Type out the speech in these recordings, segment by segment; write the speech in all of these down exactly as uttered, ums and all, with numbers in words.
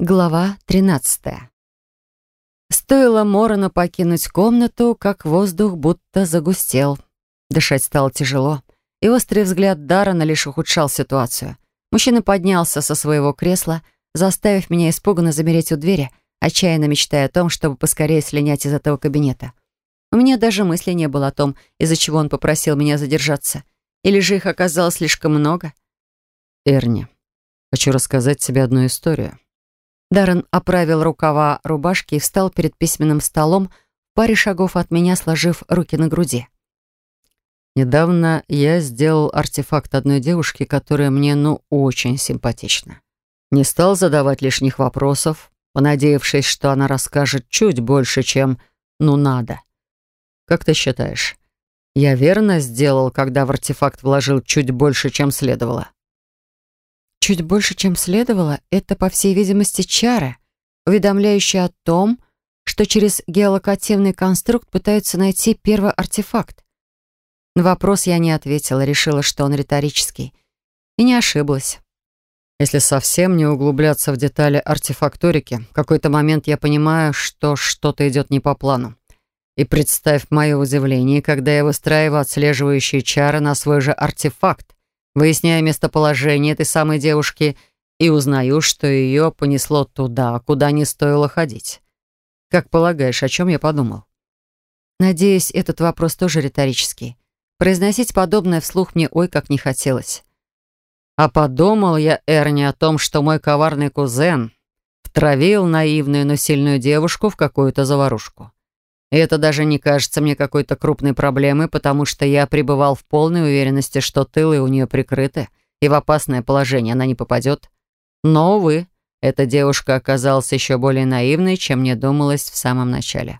Глава тринадцатая. Стоило Морану покинуть комнату, как воздух будто загустел. Дышать стало тяжело, и острый взгляд Даррена лишь ухудшал ситуацию. Мужчина поднялся со своего кресла, заставив меня испуганно замереть у двери, отчаянно мечтая о том, чтобы поскорее слинять из этого кабинета. У меня даже мысли не было о том, из-за чего он попросил меня задержаться. Или же их оказалось слишком много. «Эрни, хочу рассказать тебе одну историю». Даррен оправил рукава рубашки и встал перед письменным столом в паре шагов от меня, сложив руки на груди. Недавно я сделал артефакт одной девушки, которая мне, ну, очень симпатична. Не стал задавать лишних вопросов, понадеявшись, что она расскажет чуть больше, чем «ну надо». Как ты считаешь, я верно сделал, когда в артефакт вложил чуть больше, чем следовало? Чуть больше, чем следовало, это, по всей видимости, чары, уведомляющие о том, что через геолокативный конструкт пытаются найти первый артефакт. На вопрос я не ответила, решила, что он риторический. И не ошиблась. Если совсем не углубляться в детали артефакторики, в какой-то момент я понимаю, что что-то идет не по плану. И представь мое удивление, когда я выстраиваю отслеживающие чары на свой же артефакт, выясняя местоположение этой самой девушки и узнаю, что ее понесло туда, куда не стоило ходить. Как полагаешь, о чем я подумал? Надеюсь, этот вопрос тоже риторический. Произносить подобное вслух мне ой как не хотелось. А подумал я, Эрни, о том, что мой коварный кузен втравил наивную, но сильную девушку в какую-то заварушку. И это даже не кажется мне какой-то крупной проблемой, потому что я пребывал в полной уверенности, что тылы у нее прикрыты, и в опасное положение она не попадет. Но, увы, эта девушка оказалась еще более наивной, чем мне думалось в самом начале.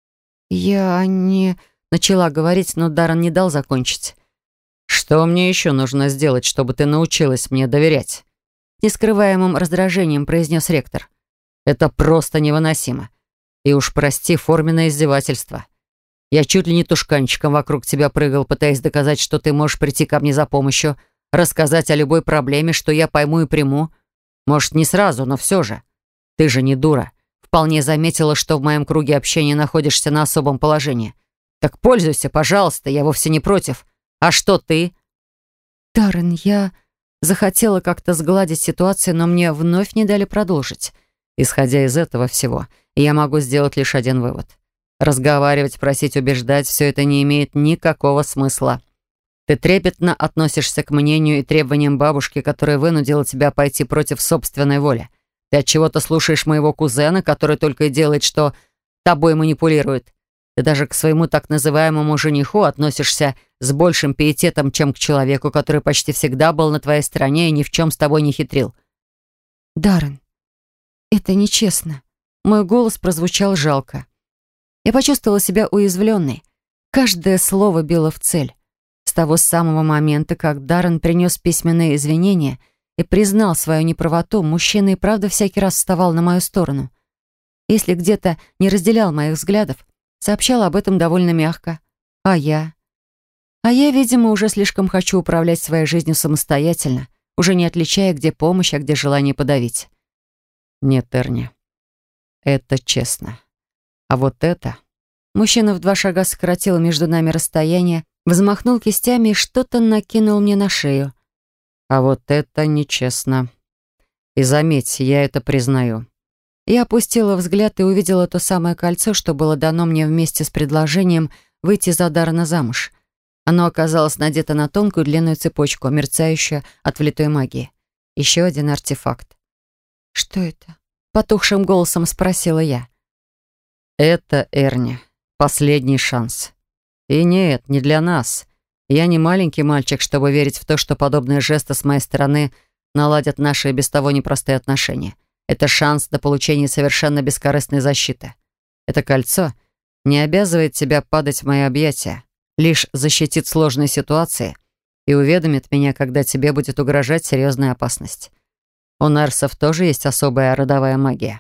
«Я не...» — начала говорить, но Даррен не дал закончить. «Что мне еще нужно сделать, чтобы ты научилась мне доверять?» Нескрываемым раздражением произнес ректор. «Это просто невыносимо. И уж прости, форменное издевательство. Я чуть ли не тушканчиком вокруг тебя прыгал, пытаясь доказать, что ты можешь прийти ко мне за помощью, рассказать о любой проблеме, что я пойму и приму. Может, не сразу, но все же. Ты же не дура. Вполне заметила, что в моем круге общения находишься на особом положении. Так пользуйся, пожалуйста, я вовсе не против. А что ты?» «Даррен, я...» Захотела как-то сгладить ситуацию, но мне вновь не дали продолжить. Исходя из этого всего, я могу сделать лишь один вывод. Разговаривать, просить, убеждать — все это не имеет никакого смысла. Ты трепетно относишься к мнению и требованиям бабушки, которая вынудила тебя пойти против собственной воли. Ты отчего-то слушаешь моего кузена, который только и делает, что тобой манипулирует. Ты даже к своему так называемому жениху относишься с большим пиететом, чем к человеку, который почти всегда был на твоей стороне и ни в чем с тобой не хитрил. «Даррен, это нечестно». Мой голос прозвучал жалко. Я почувствовала себя уязвленной. Каждое слово било в цель. С того самого момента, как Даррен принес письменные извинения и признал свою неправоту, мужчина и правда всякий раз вставал на мою сторону. Если где-то не разделял моих взглядов, сообщал об этом довольно мягко. А я? А я, видимо, уже слишком хочу управлять своей жизнью самостоятельно, уже не отличая, где помощь, а где желание подавить. Нет, Эрни. Это честно. А вот это... Мужчина в два шага сократил между нами расстояние, взмахнул кистями и что-то накинул мне на шею. А вот это нечестно. И заметь, я это признаю. Я опустила взгляд и увидела то самое кольцо, что было дано мне вместе с предложением выйти за Даррена замуж. Оно оказалось надето на тонкую длинную цепочку, мерцающую от влитой магии. Еще один артефакт. «Что это?» — потухшим голосом спросила я. «Это, Эрни, последний шанс. И нет, не для нас. Я не маленький мальчик, чтобы верить в то, что подобные жесты с моей стороны наладят наши и без того непростые отношения. Это шанс на получение совершенно бескорыстной защиты. Это кольцо не обязывает тебя падать в мои объятия, лишь защитит сложные ситуации и уведомит меня, когда тебе будет угрожать серьезная опасность. У нарсов тоже есть особая родовая магия».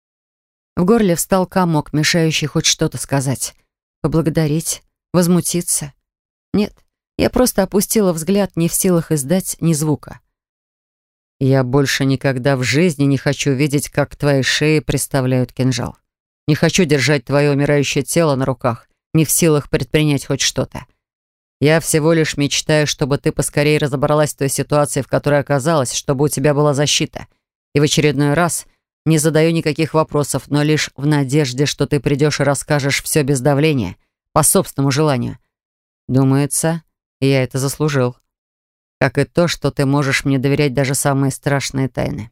В горле встал комок, мешающий хоть что-то сказать. Поблагодарить? Возмутиться? Нет, я просто опустила взгляд, не в силах издать ни звука. Я больше никогда в жизни не хочу видеть, как к твоей шее приставляют кинжал. Не хочу держать твое умирающее тело на руках, не в силах предпринять хоть что-то. Я всего лишь мечтаю, чтобы ты поскорее разобралась в той ситуации, в которой оказалась, чтобы у тебя была защита. И в очередной раз не задаю никаких вопросов, но лишь в надежде, что ты придешь и расскажешь все без давления, по собственному желанию. Думается, я это заслужил. Как и то, что ты можешь мне доверять даже самые страшные тайны.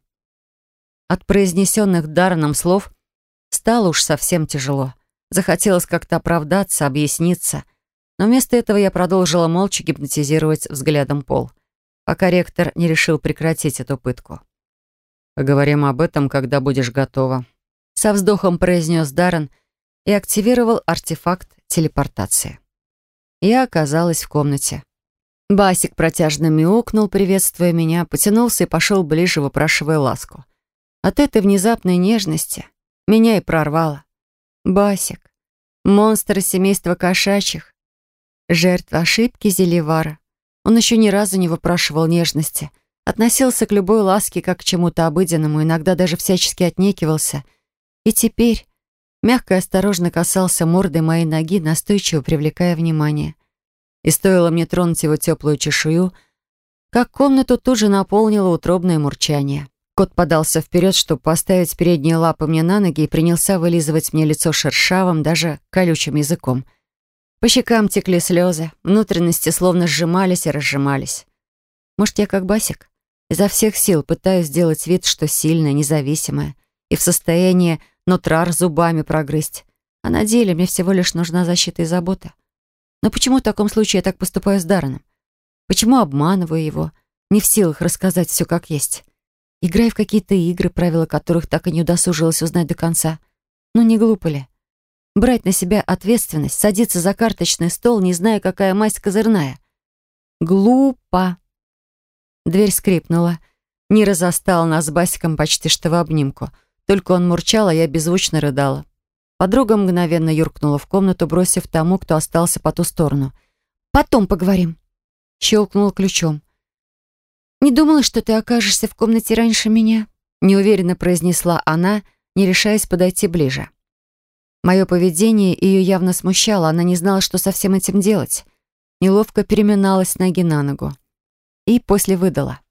От произнесенных Дарреном слов стало уж совсем тяжело. Захотелось как-то оправдаться, объясниться. Но вместо этого я продолжила молча гипнотизировать взглядом пол, пока ректор не решил прекратить эту пытку. «Поговорим об этом, когда будешь готова», — со вздохом произнес Даррен и активировал артефакт телепортации. Я оказалась в комнате. Басик протяжно мяукнул, приветствуя меня, потянулся и пошел ближе, выпрашивая ласку. От этой внезапной нежности меня и прорвало. Басик, монстр из семейства кошачьих, жертва ошибки Зеливара. Он еще ни разу не выпрашивал нежности, относился к любой ласке как к чему-то обыденному, иногда даже всячески отнекивался. И теперь мягко и осторожно касался мордой моей ноги, настойчиво привлекая внимание. И стоило мне тронуть его теплую чешую, как комнату тут же наполнило утробное мурчание. Кот подался вперед, чтобы поставить передние лапы мне на ноги, и принялся вылизывать мне лицо шершавым, даже колючим языком. По щекам текли слезы, внутренности словно сжимались и разжимались. Может, я как Басик? Изо всех сил пытаюсь сделать вид, что сильная, независимая, и в состоянии нутрар зубами прогрызть. А на деле мне всего лишь нужна защита и забота. Но почему в таком случае я так поступаю с Дарреном? Почему обманываю его, не в силах рассказать все как есть? Играю в какие-то игры, правила которых так и не удосужилась узнать до конца. Ну не глупо ли? Брать на себя ответственность, садиться за карточный стол, не зная, какая масть козырная. Глупо. Дверь скрипнула. Нира застала нас с Басиком почти что в обнимку. Только он мурчал, а я беззвучно рыдала. Подруга мгновенно юркнула в комнату, бросив тому, кто остался по ту сторону. «Потом поговорим», — щелкнула ключом. «Не думала, что ты окажешься в комнате раньше меня», — неуверенно произнесла она, не решаясь подойти ближе. Мое поведение ее явно смущало, она не знала, что со всем этим делать. Неловко переминалась с ноги на ногу. И после выдала.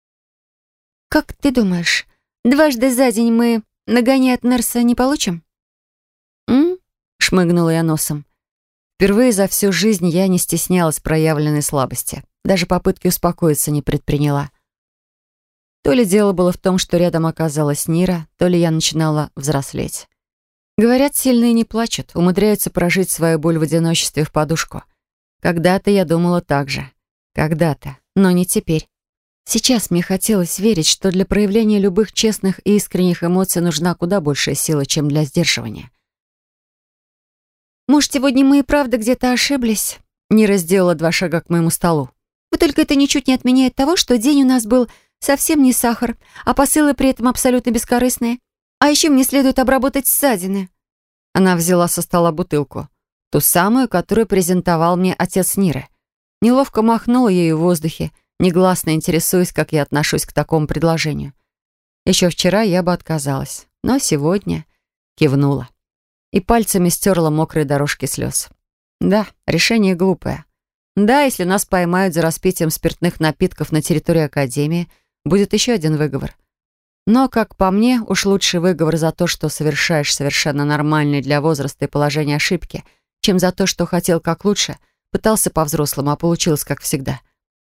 «Как ты думаешь, дважды за день мы нагоняй от Нерса не получим?» «М?» — шмыгнула я носом. Впервые за всю жизнь я не стеснялась проявленной слабости. Даже попытки успокоиться не предприняла. То ли дело было в том, что рядом оказалась Нира, то ли я начинала взрослеть. Говорят, сильные не плачут, умудряются прожить свою боль в одиночестве в подушку. Когда-то я думала так же. Когда-то, но не теперь. Сейчас мне хотелось верить, что для проявления любых честных и искренних эмоций нужна куда большая сила, чем для сдерживания. «Может, сегодня мы и правда где-то ошиблись?» Нира сделала два шага к моему столу. «Вот только это ничуть не отменяет того, что день у нас был совсем не сахар, а посылы при этом абсолютно бескорыстные. А еще мне следует обработать ссадины». Она взяла со стола бутылку. Ту самую, которую презентовал мне отец Ниры. Неловко махнула ею в воздухе, негласно интересуясь, как я отношусь к такому предложению. Еще вчера я бы отказалась, но сегодня кивнула. И пальцами стерла мокрые дорожки слез. Да, решение глупое. Да, если нас поймают за распитием спиртных напитков на территории Академии, будет еще один выговор. Но, как по мне, уж лучший выговор за то, что совершаешь совершенно нормальные для возраста и положения ошибки, чем за то, что хотел как лучше, пытался по-взрослому, а получилось как всегда.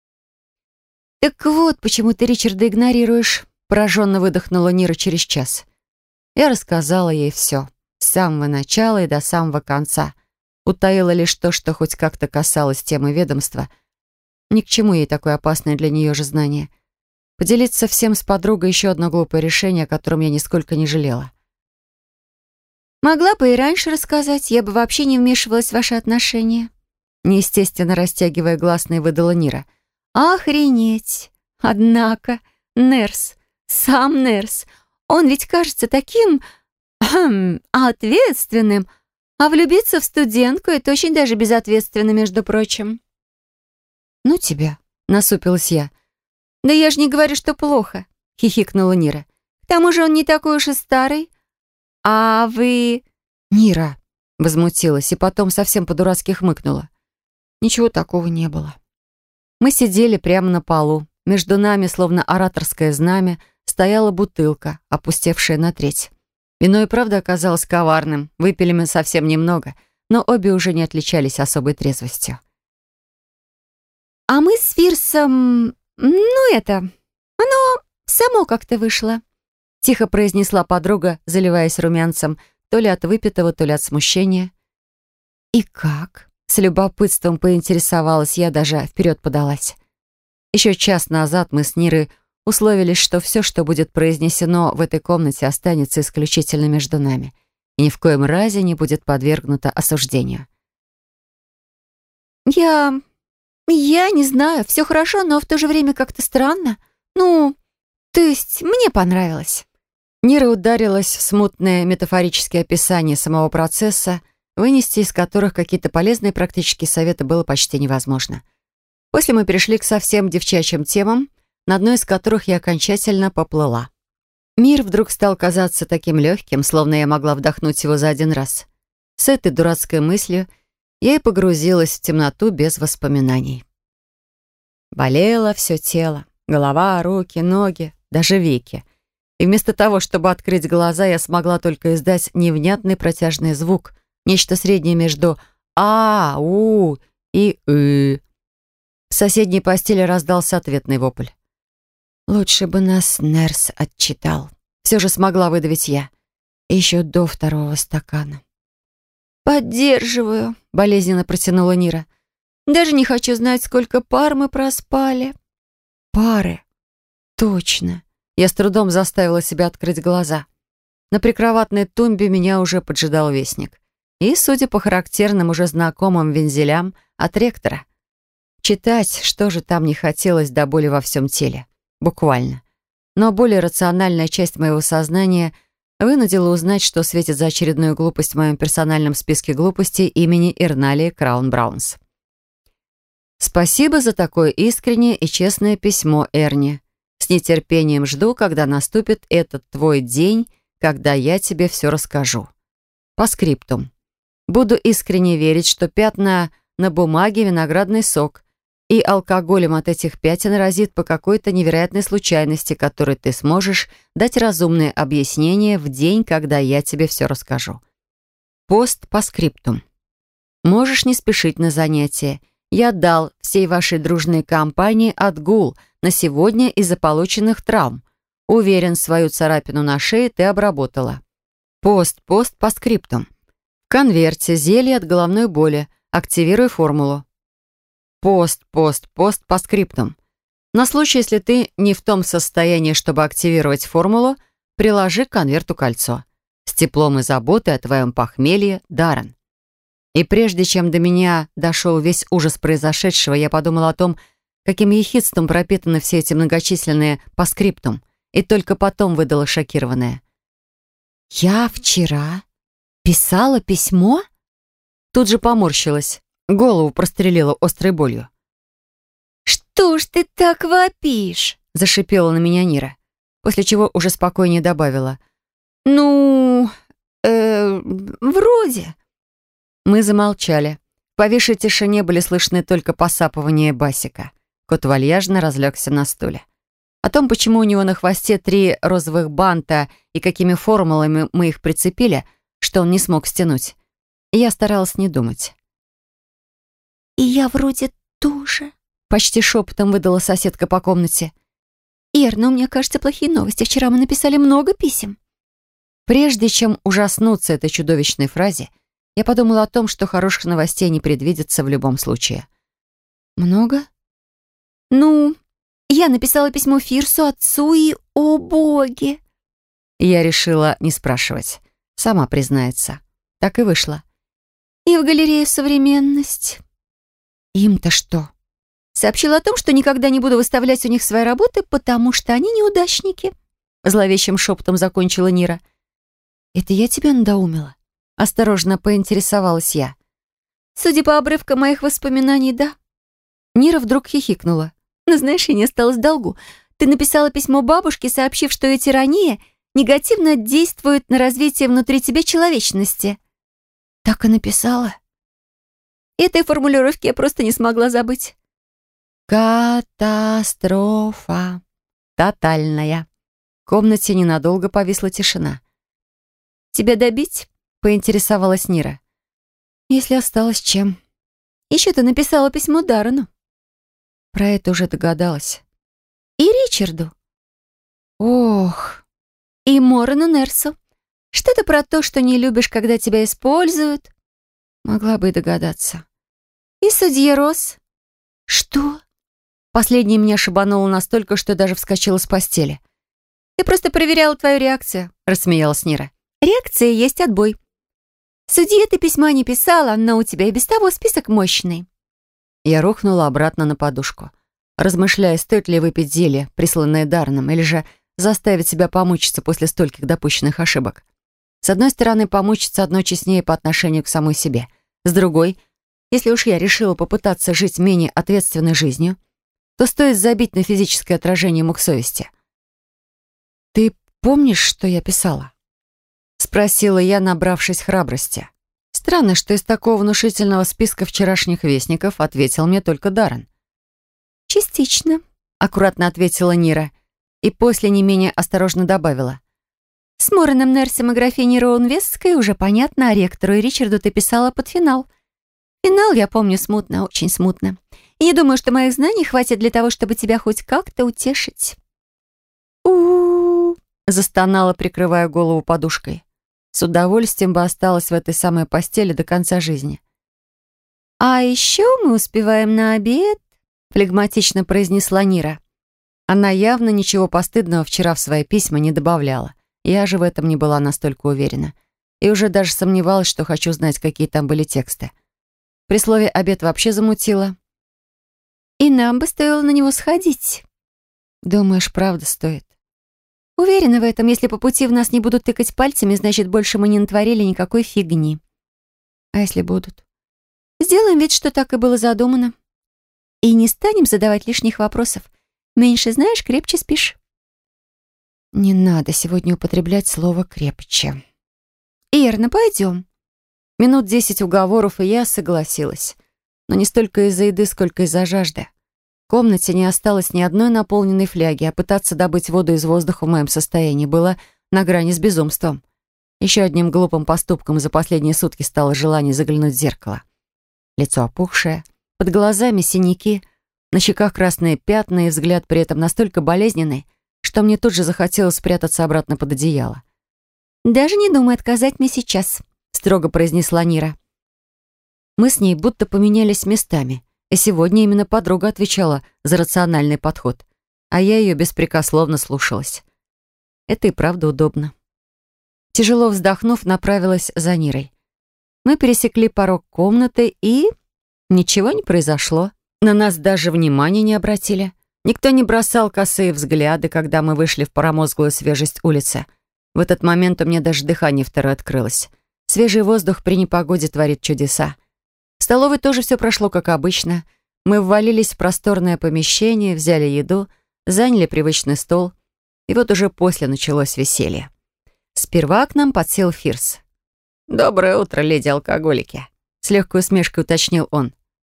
«Так вот, почему ты Ричарда игнорируешь?» пораженно выдохнула Нира через час. Я рассказала ей все. С самого начала и до самого конца. Утаила лишь то, что хоть как-то касалось темы ведомства. Ни к чему ей такое опасное для нее же знание. Поделиться всем с подругой — еще одно глупое решение, о котором я нисколько не жалела. «Могла бы и раньше рассказать, я бы вообще не вмешивалась в ваши отношения», неестественно растягивая гласные, выдала Нира. «Охренеть! Однако, Нерс, сам Нерс, он ведь кажется таким... ответственным, а влюбиться в студентку — это очень даже безответственно, между прочим». «Ну тебя», — насупилась я. «Да я же не говорю, что плохо. — хихикнула Нира. «К тому же он не такой уж и старый. А вы...» «Нира!» — возмутилась и потом совсем по-дурацки хмыкнула. Ничего такого не было. Мы сидели прямо на полу. Между нами, словно ораторское знамя, стояла бутылка, опустевшая на треть. Вино и правда оказалось коварным. Выпили мы совсем немного, но обе уже не отличались особой трезвостью. «А мы с Фирсом... Ну, это... Оно само как-то вышло», — тихо произнесла подруга, заливаясь румянцем, то ли от выпитого, то ли от смущения. «И как?» — с любопытством поинтересовалась я, даже вперед подалась. Еще час назад мы с Нирой условились, что все, что будет произнесено в этой комнате, останется исключительно между нами и ни в коем разе не будет подвергнуто осуждению. «Я... я не знаю, все хорошо, но в то же время как-то странно. Ну, то есть мне понравилось». Нира ударилась в смутное метафорическое описание самого процесса, вынести из которых какие-то полезные практические советы было почти невозможно. После мы перешли к совсем девчачьим темам, на одной из которых я окончательно поплыла. Мир вдруг стал казаться таким легким, словно я могла вдохнуть его за один раз. С этой дурацкой мыслью я и погрузилась в темноту без воспоминаний. Болело все тело, голова, руки, ноги, даже веки. И вместо того, чтобы открыть глаза, я смогла только издать невнятный протяжный звук, нечто среднее между «а», «у» и «ы». В соседней постели раздался ответный вопль. «Лучше бы нас Нерс отчитал». Все же смогла выдавить я. И еще до второго стакана. «Поддерживаю», — болезненно протянула Нира. «Даже не хочу знать, сколько пар мы проспали». «Пары? Точно». Я с трудом заставила себя открыть глаза. На прикроватной тумбе меня уже поджидал вестник. И, судя по характерным, уже знакомым вензелям, от ректора. Читать, что же там не хотелось до боли во всем теле. Буквально. Но более рациональная часть моего сознания вынудила узнать, что светит за очередную глупость в моем персональном списке глупостей имени Ирналии Краун-Браунс. «Спасибо за такое искреннее и честное письмо, Эрни. С нетерпением жду, когда наступит этот твой день, когда я тебе все расскажу. По скриптум. Буду искренне верить, что пятна на бумаге — виноградный сок, и алкоголем от этих пятен разит по какой-то невероятной случайности, которой ты сможешь дать разумное объяснение в день, когда я тебе все расскажу. Пост по скриптум. Можешь не спешить на занятия. Я дал всей вашей дружной компании отгул на сегодня из-за полученных травм. Уверен, свою царапину на шее ты обработала. Пост, пост по скриптум. В конверте зелье от головной боли. Активируй формулу. Пост, пост, пост по скриптум. На случай, если ты не в том состоянии, чтобы активировать формулу, приложи к конверту кольцо. С теплом и заботой о твоем похмелье, Даррен. И прежде чем до меня дошел весь ужас произошедшего, я подумала о том, каким ехидством пропитаны все эти многочисленные по скриптум, и только потом выдала шокированное. «Я вчера писала письмо?» Тут же поморщилась. Голову прострелила острой болью. «Что ж ты так вопишь?» — зашипела на меня Нира, после чего уже спокойнее добавила. «Ну, э, вроде». Мы замолчали. В повисшей тишине были слышны только посапывания Басика. Кот вальяжно разлегся на стуле. О том, почему у него на хвосте три розовых банта и какими формулами мы их прицепили, что он не смог стянуть, я старалась не думать. «И я вроде тоже», — почти шепотом выдала соседка по комнате. «Ир, но мне кажется, плохие новости. Вчера мы написали много писем». Прежде чем ужаснуться этой чудовищной фразе, я подумала о том, что хороших новостей не предвидится в любом случае. «Много?» «Ну, я написала письмо Фирсу, отцу и... О, боги!» Я решила не спрашивать. Сама признается. Так и вышло. «И в галерее «Современность». «Им-то что?» Сообщила о том, что никогда не буду выставлять у них свои работы, потому что они неудачники. Зловещим шепотом закончила Нира. «Это я тебя надоумила?» Осторожно поинтересовалась я. Судя по обрывкам моих воспоминаний, да. Нира вдруг хихикнула. Но знаешь, я не осталась в долгу. Ты написала письмо бабушке, сообщив, что ее тирания негативно действует на развитие внутри тебя человечности. Так и написала. Этой формулировки я просто не смогла забыть. Катастрофа. Тотальная. В комнате ненадолго повисла тишина. Тебя добить? Поинтересовалась Нира. Если осталось чем. Еще ты написала письмо Даррену. Про это уже догадалась. И Ричарду. Ох. И Морану Нерсу. Что-то про то, что не любишь, когда тебя используют. Могла бы и догадаться. И судье Росс. Что? Последнее меня шибануло настолько, что даже вскочила с постели. Ты просто проверяла твою реакцию, рассмеялась Нира. Реакция есть отбой. Судье ты письма не писала, но у тебя и без того список мощный. Я рухнула обратно на подушку, размышляя, стоит ли выпить зелье, присланное Дарреном, или же заставить себя помучиться после стольких допущенных ошибок. С одной стороны, помучиться одно честнее по отношению к самой себе. С другой, если уж я решила попытаться жить менее ответственной жизнью, то стоит забить на физическое отражение мук совести. «Ты помнишь, что я писала?» — спросила я, набравшись храбрости. Странно, что из такого внушительного списка вчерашних вестников ответил мне только Даррен. «Частично», — аккуратно ответила Нира, и после не менее осторожно добавила. «С Мораном Нерсом и графиней Роунвестской уже понятно, а ректору и Ричарду ты писала под финал. Финал я помню смутно, очень смутно. И не думаю, что моих знаний хватит для того, чтобы тебя хоть как-то утешить». «У-у-у», застонала, прикрывая голову подушкой. С удовольствием бы осталась в этой самой постели до конца жизни. «А еще мы успеваем на обед», — флегматично произнесла Нира. Она явно ничего постыдного вчера в свои письма не добавляла. Я же в этом не была настолько уверена. И уже даже сомневалась, что хочу знать, какие там были тексты. При слове «обед» вообще замутила. «И нам бы стоило на него сходить». «Думаешь, правда стоит?» «Уверена в этом. Если по пути в нас не будут тыкать пальцами, значит, больше мы не натворили никакой фигни». «А если будут?» «Сделаем вид, что так и было задумано. И не станем задавать лишних вопросов. Меньше знаешь, крепче спишь». «Не надо сегодня употреблять слово «крепче». «Ирна, пойдем». Минут десять уговоров, и я согласилась. Но не столько из-за еды, сколько из-за жажды. В комнате не осталось ни одной наполненной фляги, а пытаться добыть воду из воздуха в моем состоянии было на грани с безумством. Еще одним глупым поступком за последние сутки стало желание заглянуть в зеркало. Лицо опухшее, под глазами синяки, на щеках красные пятна и взгляд при этом настолько болезненный, что мне тут же захотелось спрятаться обратно под одеяло. «Даже не думай отказать мне сейчас», — строго произнесла Нира. Мы с ней будто поменялись местами, и сегодня именно подруга отвечала за рациональный подход, а я ее беспрекословно слушалась. Это и правда удобно. Тяжело вздохнув, направилась за Нирой. Мы пересекли порог комнаты, и ничего не произошло. На нас даже внимания не обратили. Никто не бросал косые взгляды, когда мы вышли в промозглую свежесть улицы. В этот момент у меня даже дыхание второе открылось. Свежий воздух при непогоде творит чудеса. В столовой тоже все прошло как обычно. Мы ввалились в просторное помещение, взяли еду, заняли привычный стол. И вот уже после началось веселье. Сперва к нам подсел Фирс. «Доброе утро, леди-алкоголики», — с легкой усмешкой уточнил он.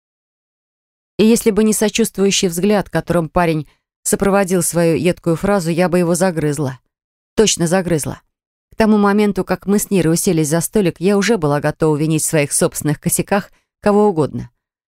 И если бы не сочувствующий взгляд, которым парень сопроводил свою едкую фразу, я бы его загрызла. Точно загрызла. К тому моменту, как мы с Нирой уселись за столик, я уже была готова винить в своих собственных косяках кого угодно.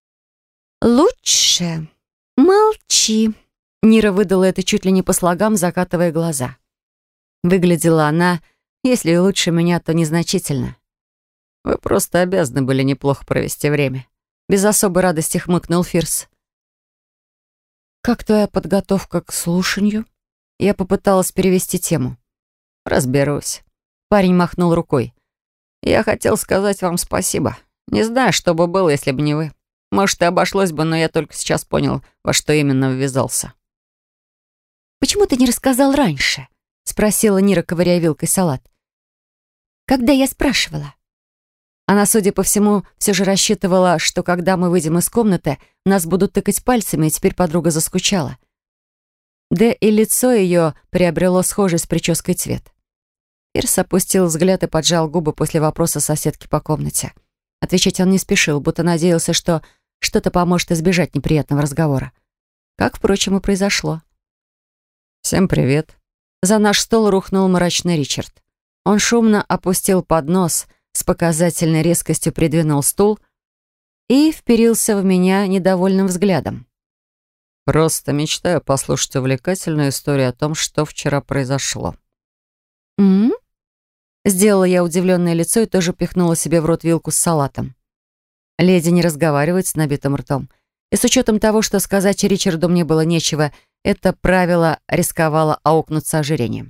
«Лучше молчи», — Нира выдала это чуть ли не по слогам, закатывая глаза. Выглядела она, если и лучше меня, то незначительно. «Вы просто обязаны были неплохо провести время». Без особой радости хмыкнул Фирс. «Как твоя подготовка к слушанию?» Я попыталась перевести тему. «Разберусь». Парень махнул рукой. «Я хотел сказать вам спасибо. Не знаю, что бы было, если бы не вы. Может, и обошлось бы, но я только сейчас понял, во что именно ввязался». «Почему ты не рассказал раньше?» — спросила Нира, ковыряя вилкой салат. «Когда я спрашивала?» Она, судя по всему, все же рассчитывала, что когда мы выйдем из комнаты, нас будут тыкать пальцами, и теперь подруга заскучала. да и лицо ее приобрело схожий с прической цвет. Пирс опустил взгляд и поджал губы после вопроса соседки по комнате. Отвечать он не спешил, будто надеялся, что что-то поможет избежать неприятного разговора. Как, впрочем, и произошло. «Всем привет». За наш стол рухнул мрачный Ричард. Он шумно опустил поднос, с показательной резкостью придвинул стул и вперился в меня недовольным взглядом. «Просто мечтаю послушать увлекательную историю о том, что вчера произошло». «М?», Сделала я удивленное лицо и тоже пихнула себе в рот вилку с салатом. Леди не разговаривает с набитым ртом. И с учетом того, что сказать Ричарду мне было нечего, это правило рисковало аукнуться ожирением.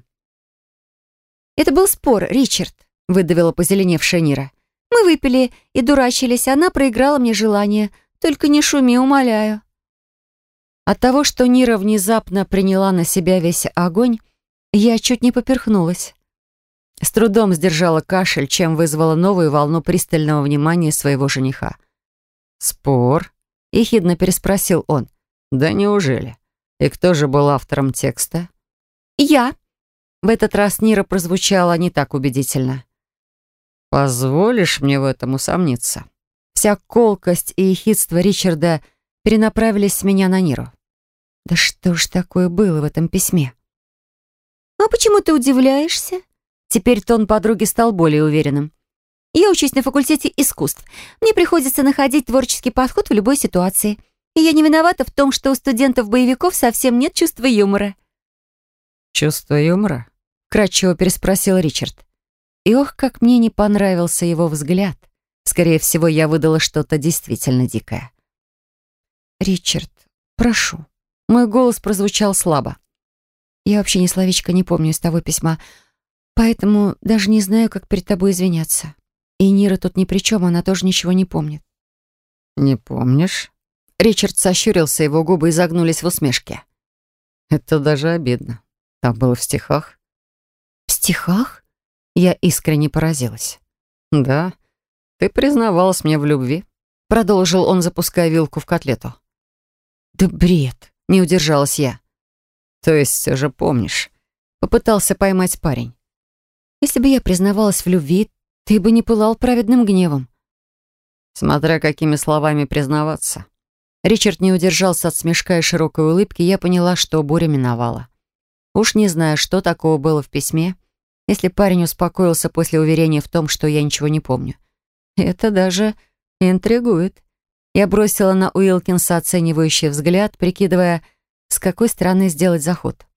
«Это был спор, Ричард», — выдавила позеленевшая Нира. «Мы выпили и дурачились, она проиграла мне желание. Только не шуми, умоляю». От того, что Нира внезапно приняла на себя весь огонь, я чуть не поперхнулась. С трудом сдержала кашель, чем вызвала новую волну пристального внимания своего жениха. «Спор?» — ехидно переспросил он. «Да неужели? И кто же был автором текста?» «Я». В этот раз Нира прозвучала не так убедительно. «Позволишь мне в этом усомниться?» Вся колкость и ехидство Ричарда перенаправились с меня на Ниру. Да что ж такое было в этом письме? «А почему ты удивляешься?» Теперь тон подруги стал более уверенным. «Я учусь на факультете искусств. Мне приходится находить творческий подход в любой ситуации. И я не виновата в том, что у студентов-боевиков совсем нет чувства юмора». «Чувство юмора?» — кратчево переспросил Ричард. И ох, как мне не понравился его взгляд. Скорее всего, я выдала что-то действительно дикое. «Ричард, прошу». Мой голос прозвучал слабо. «Я вообще ни словечко не помню из того письма, поэтому даже не знаю, как перед тобой извиняться. И Нира тут ни при чем, она тоже ничего не помнит». «Не помнишь?» Ричард сощурился, его губы изогнулись в усмешке. «Это даже обидно. Так было в стихах». «В стихах?» Я искренне поразилась. «Да, ты признавалась мне в любви», — продолжил он, запуская вилку в котлету. «Да бред!» — не удержалась я. «То есть все же помнишь?» — попытался поймать парень. «Если бы я признавалась в любви, ты бы не пылал праведным гневом». «Смотря какими словами признаваться». Ричард не удержался от смешка и широкой улыбки, я поняла, что буря миновала. Уж не знаю, что такого было в письме, если парень успокоился после уверения в том, что я ничего не помню. Это даже интригует. Я бросила на Уилкинса оценивающий взгляд, прикидывая, с какой стороны сделать заход.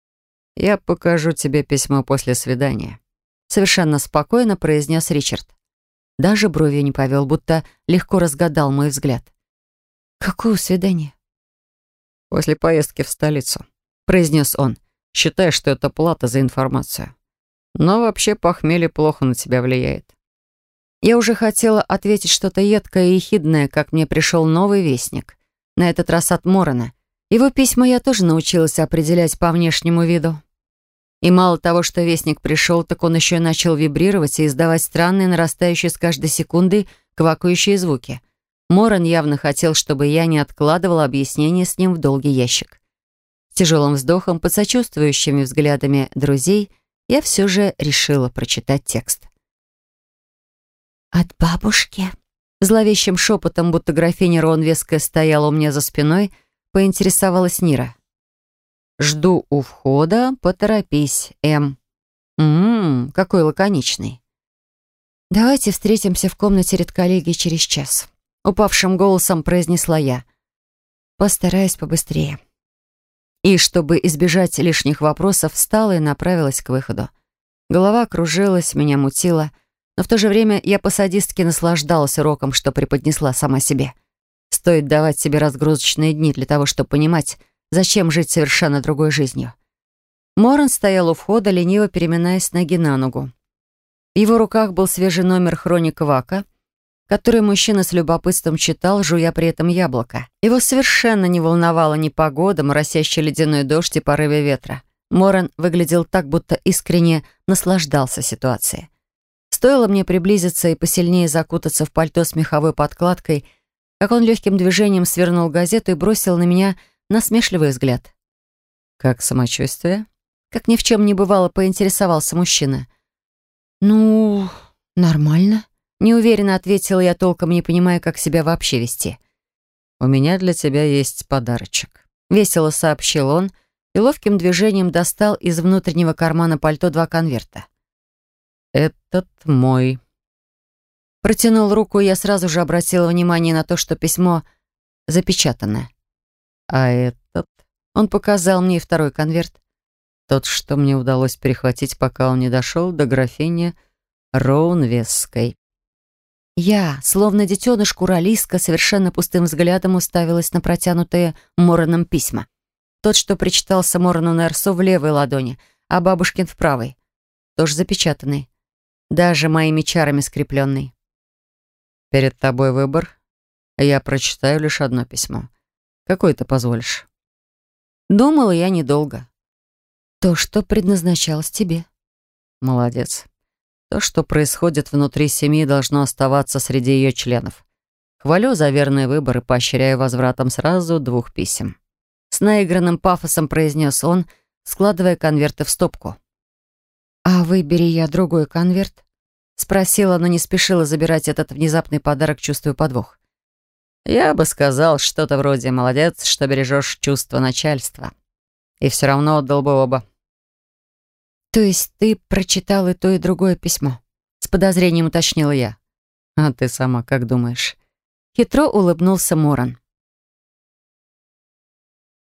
«Я покажу тебе письмо после свидания», — совершенно спокойно произнес Ричард. Даже бровью не повел, будто легко разгадал мой взгляд. «Какое свидание?» «После поездки в столицу», — произнес он. «Считай, что это плата за информацию. Но вообще похмелье плохо на тебя влияет». Я уже хотела ответить что-то едкое и ехидное, как мне пришел новый вестник. На этот раз от Морана. Его письма я тоже научилась определять по внешнему виду. И мало того, что вестник пришел, так он еще и начал вибрировать и издавать странные, нарастающие с каждой секундой квакающие звуки. Моран явно хотел, чтобы я не откладывала объяснение с ним в долгий ящик. С тяжелым вздохом, под сочувствующими взглядами друзей, я все же решила прочитать текст. «От бабушки?» Зловещим шепотом, будто графиня Роунвесская стояла у меня за спиной, поинтересовалась Нира. «Жду у входа, поторопись, М». «Ммм, какой лаконичный». «Давайте встретимся в комнате редколлегии через час», — упавшим голосом произнесла я. «Постараюсь побыстрее». И, чтобы избежать лишних вопросов, встала и направилась к выходу. Голова кружилась, меня мутила, но в то же время я по-садистски наслаждалась уроком, что преподнесла сама себе. Стоит давать себе разгрузочные дни для того, чтобы понимать, зачем жить совершенно другой жизнью. Моран стоял у входа, лениво переминаясь с ноги на ногу. В его руках был свежий номер «Хроник Вака», который мужчина с любопытством читал, жуя при этом яблоко. Его совершенно не волновала ни погода, моросящий ледяной дождь и порывы ветра. Моран выглядел так, будто искренне наслаждался ситуацией. Стоило мне приблизиться и посильнее закутаться в пальто с меховой подкладкой, как он легким движением свернул газету и бросил на меня насмешливый взгляд. «Как самочувствие?» Как ни в чем не бывало, поинтересовался мужчина. «Ну, нормально», — неуверенно ответила я, толком не понимая, как себя вообще вести. «У меня для тебя есть подарочек», — весело сообщил он и ловким движением достал из внутреннего кармана пальто два конверта. «Этот мой». Протянул руку, и я сразу же обратила внимание на то, что письмо запечатанное. «А этот?» Он показал мне второй конверт. «Тот, что мне удалось перехватить, пока он не дошел до графини Роунвесской». Я, словно детеныш куралиска, совершенно пустым взглядом уставилась на протянутые Мороном письма. Тот, что причитался Морону Нерсу в левой ладони, а бабушкин в правой. Тоже запечатанный. Даже моими чарами скрепленный. «Перед тобой выбор. Я прочитаю лишь одно письмо. Какое ты позволишь?» Думала я недолго. То, что предназначалось тебе. «Молодец. То, что происходит внутри семьи, должно оставаться среди ее членов. Хвалю за верный выбор и поощряю возвратом сразу двух писем». С наигранным пафосом произнес он, складывая конверты в стопку. «А выбери я другой конверт?» Спросила, но не спешила забирать этот внезапный подарок, чувствуя подвох. «Я бы сказал что-то вроде «молодец, что бережешь чувство начальства». И все равно отдал бы оба». «То есть ты прочитал и то, и другое письмо?» С подозрением уточнила я. «А ты сама как думаешь?» Хитро улыбнулся Моран.